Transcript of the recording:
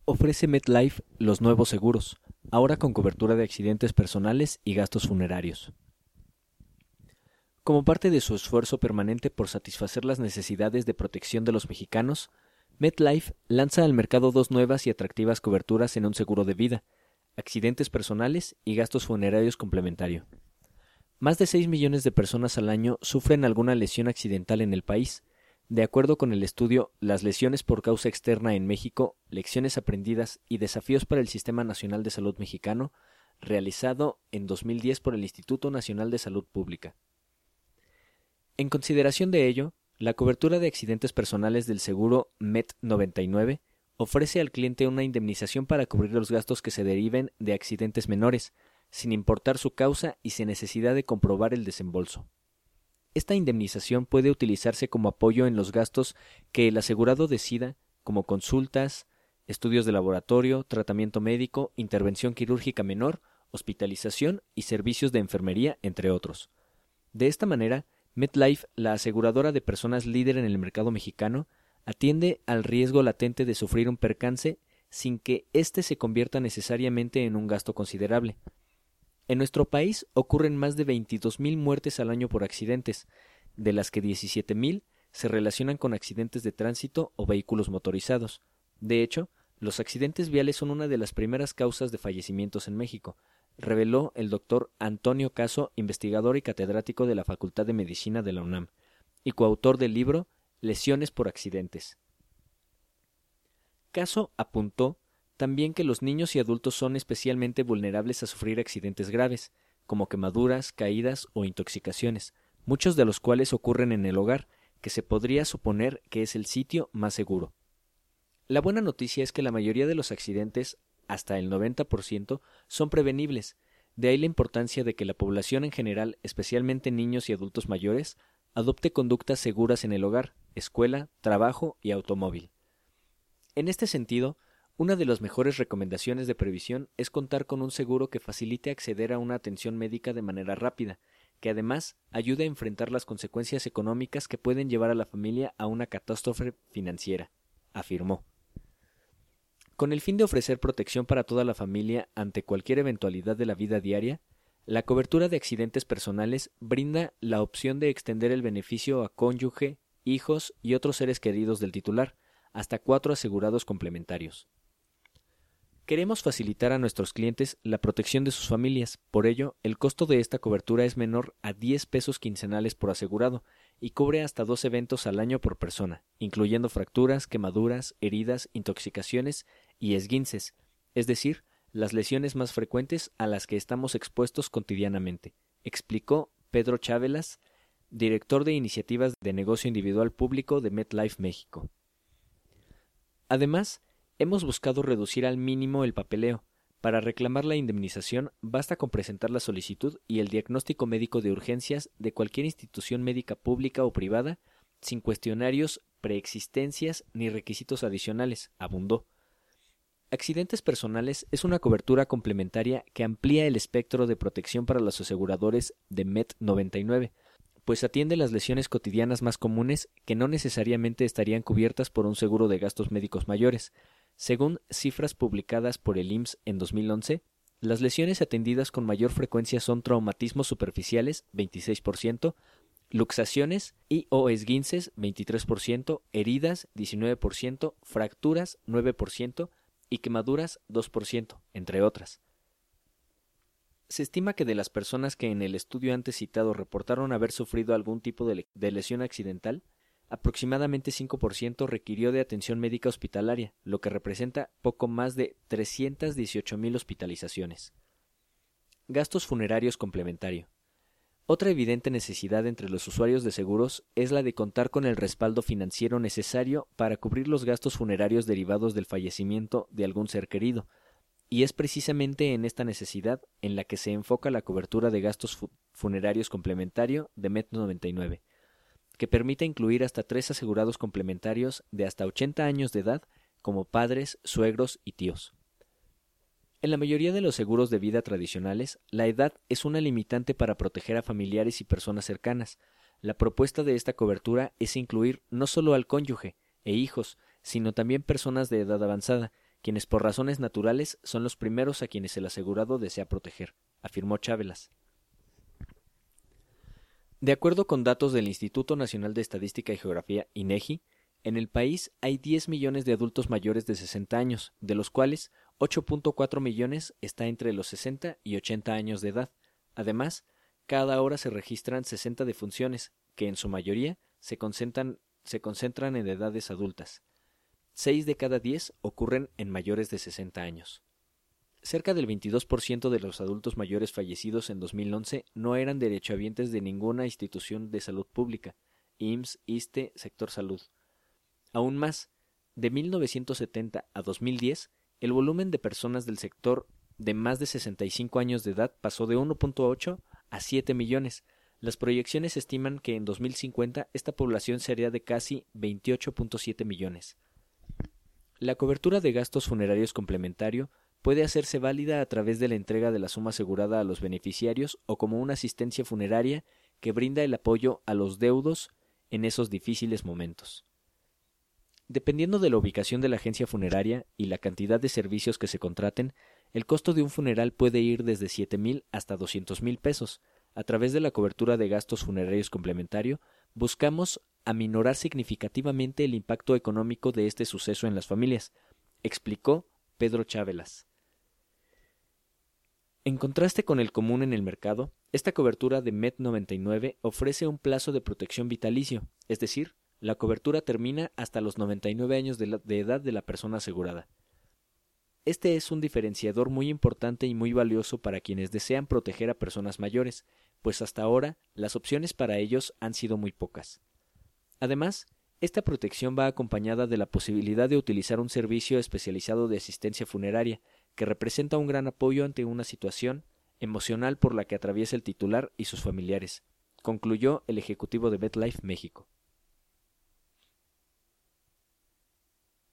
Ofrece MetLife los nuevos seguros, ahora con cobertura de accidentes personales y gastos funerarios. Como parte de su esfuerzo permanente por satisfacer las necesidades de protección de los mexicanos, MetLife lanza al mercado dos nuevas y atractivas coberturas en un seguro de vida, accidentes personales y gastos funerarios complementario. Más de 6 millones de personas al año sufren alguna lesión accidental en el país. De acuerdo con el estudio Las lesiones por causa externa en México, lecciones aprendidas y desafíos para el Sistema Nacional de Salud Mexicano, realizado en 2010 por el Instituto Nacional de Salud Pública. En consideración de ello, la cobertura de accidentes personales del seguro MET99 ofrece al cliente una indemnización para cubrir los gastos que se deriven de accidentes menores, sin importar su causa y sin necesidad de comprobar el desembolso. Esta indemnización puede utilizarse como apoyo en los gastos que el asegurado decida, como consultas, estudios de laboratorio, tratamiento médico, intervención quirúrgica menor, hospitalización y servicios de enfermería, entre otros. De esta manera, MetLife, la aseguradora de personas líder en el mercado mexicano, atiende al riesgo latente de sufrir un percance sin que éste se convierta necesariamente en un gasto considerable. En nuestro país ocurren más de 22,000 muertes al año por accidentes, de las que 17,000 se relacionan con accidentes de tránsito o vehículos motorizados. De hecho, los accidentes viales son una de las primeras causas de fallecimientos en México, reveló el doctor Antonio Caso, investigador y catedrático de la Facultad de Medicina de la UNAM, y coautor del libro Lesiones por accidentes. Caso apuntó también que los niños y adultos son especialmente vulnerables a sufrir accidentes graves, como quemaduras, caídas o intoxicaciones, muchos de los cuales ocurren en el hogar, que se podría suponer que es el sitio más seguro. La buena noticia es que la mayoría de los accidentes, hasta el 90%, son prevenibles, de ahí la importancia de que la población en general, especialmente niños y adultos mayores, adopte conductas seguras en el hogar, escuela, trabajo y automóvil. En este sentido, una de las mejores recomendaciones de previsión es contar con un seguro que facilite acceder a una atención médica de manera rápida, que además ayude a enfrentar las consecuencias económicas que pueden llevar a la familia a una catástrofe financiera, afirmó. Con el fin de ofrecer protección para toda la familia ante cualquier eventualidad de la vida diaria, la cobertura de accidentes personales brinda la opción de extender el beneficio a cónyuge, hijos y otros seres queridos del titular, hasta 4 asegurados complementarios. Queremos facilitar a nuestros clientes la protección de sus familias, por ello, el costo de esta cobertura es menor a 10 pesos quincenales por asegurado y cubre hasta 2 eventos al año por persona, incluyendo fracturas, quemaduras, heridas, intoxicaciones y esguinces, es decir, las lesiones más frecuentes a las que estamos expuestos cotidianamente, explicó Pedro Chávelas, director de iniciativas de negocio individual público de MetLife México. Además, hemos buscado reducir al mínimo el papeleo. Para reclamar la indemnización basta con presentar la solicitud y el diagnóstico médico de urgencias de cualquier institución médica pública o privada, sin cuestionarios, preexistencias ni requisitos adicionales, abundó. Accidentes personales es una cobertura complementaria que amplía el espectro de protección para los aseguradores de MET99, pues atiende las lesiones cotidianas más comunes que no necesariamente estarían cubiertas por un seguro de gastos médicos mayores. Según cifras publicadas por el IMSS en 2011, las lesiones atendidas con mayor frecuencia son traumatismos superficiales, 26%, luxaciones y o esguinces, 23%, heridas, 19%, fracturas, 9% y quemaduras, 2%, entre otras. Se estima que de las personas que en el estudio antes citado reportaron haber sufrido algún tipo de lesión accidental, aproximadamente 5% requirió de atención médica hospitalaria, lo que representa poco más de 318,000 hospitalizaciones. Gastos funerarios complementario. Otra evidente necesidad entre los usuarios de seguros es la de contar con el respaldo financiero necesario para cubrir los gastos funerarios derivados del fallecimiento de algún ser querido, y es precisamente en esta necesidad en la que se enfoca la cobertura de gastos funerarios complementario de MET99, que permite incluir hasta 3 asegurados complementarios de hasta 80 años de edad como padres, suegros y tíos. En la mayoría de los seguros de vida tradicionales, la edad es una limitante para proteger a familiares y personas cercanas. La propuesta de esta cobertura es incluir no solo al cónyuge e hijos, sino también personas de edad avanzada, quienes por razones naturales son los primeros a quienes el asegurado desea proteger, afirmó Chávelas. De acuerdo con datos del Instituto Nacional de Estadística y Geografía, INEGI, en el país hay 10 millones de adultos mayores de 60 años, de los cuales 8.4 millones está entre los 60 y 80 años de edad. Además, cada hora se registran 60 defunciones, que en su mayoría se concentran en edades adultas. 6 de cada 10 ocurren en mayores de 60 años. Cerca del 22% de los adultos mayores fallecidos en 2011 no eran derechohabientes de ninguna institución de salud pública, IMSS, ISSSTE, sector salud. Aún más, de 1970 a 2010, el volumen de personas del sector de más de 65 años de edad pasó de 1.8 a 7 millones. Las proyecciones estiman que en 2050 esta población sería de casi 28.7 millones. La cobertura de gastos funerarios complementario puede hacerse válida a través de la entrega de la suma asegurada a los beneficiarios o como una asistencia funeraria que brinda el apoyo a los deudos en esos difíciles momentos. Dependiendo de la ubicación de la agencia funeraria y la cantidad de servicios que se contraten, el costo de un funeral puede ir desde 7,000 hasta 200,000 pesos. A través de la cobertura de gastos funerarios complementario, buscamos aminorar significativamente el impacto económico de este suceso en las familias, explicó Pedro Chávelas. En contraste con el común en el mercado, esta cobertura de MED 99 ofrece un plazo de protección vitalicio, es decir, la cobertura termina hasta los 99 años de edad de la persona asegurada. Este es un diferenciador muy importante y muy valioso para quienes desean proteger a personas mayores, pues hasta ahora las opciones para ellos han sido muy pocas. Además, esta protección va acompañada de la posibilidad de utilizar un servicio especializado de asistencia funeraria, que representa un gran apoyo ante una situación emocional por la que atraviesa el titular y sus familiares, concluyó el ejecutivo de MetLife México.